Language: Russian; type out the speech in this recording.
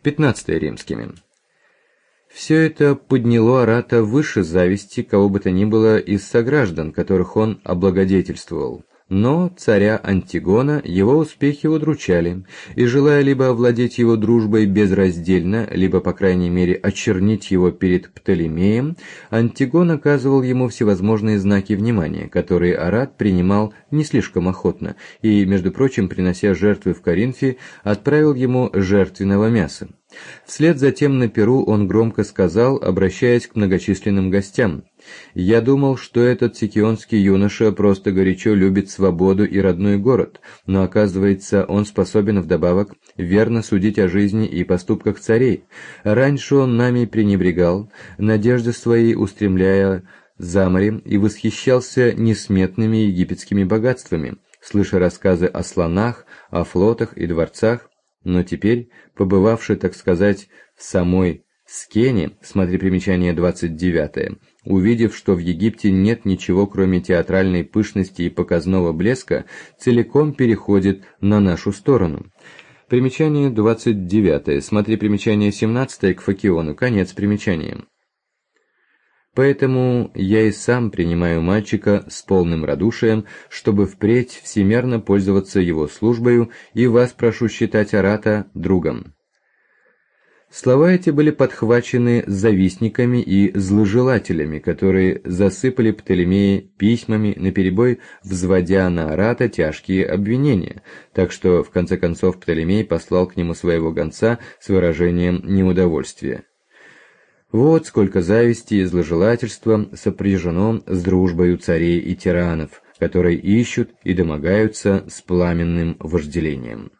15 римскими. Все это подняло Арата выше зависти кого бы то ни было из сограждан, которых он облагодетельствовал. Но царя Антигона его успехи удручали, и, желая либо овладеть его дружбой безраздельно, либо, по крайней мере, очернить его перед Птолемеем, Антигон оказывал ему всевозможные знаки внимания, которые Арат принимал не слишком охотно, и, между прочим, принося жертвы в Коринфе, отправил ему жертвенного мяса. Вслед за тем на пиру он громко сказал, обращаясь к многочисленным гостям: «Я думал, что этот сикионский юноша просто горячо любит свободу и родной город, но оказывается, он способен вдобавок верно судить о жизни и поступках царей. Раньше он нами пренебрегал, надежды свои устремляя за море, и восхищался несметными египетскими богатствами, слыша рассказы о слонах, о флотах и дворцах. Но теперь, побывавший, так сказать, в самой Скене, смотри примечание 29, увидев, что в Египте нет ничего, кроме театральной пышности и показного блеска, целиком переходит на нашу сторону». Примечание 29, смотри примечание 17 к Факиону, конец примечания. Поэтому я и сам принимаю мальчика с полным радушием, чтобы впредь всемерно пользоваться его службою, и вас прошу считать Арата другом». Слова эти были подхвачены завистниками и зложелателями, которые засыпали Птолемея письмами, наперебой взводя на Арата тяжкие обвинения, так что в конце концов Птолемей послал к нему своего гонца с выражением неудовольствия. Вот сколько зависти и зложелательства сопряжено с дружбою царей и тиранов, которые ищут и домогаются с пламенным вожделением.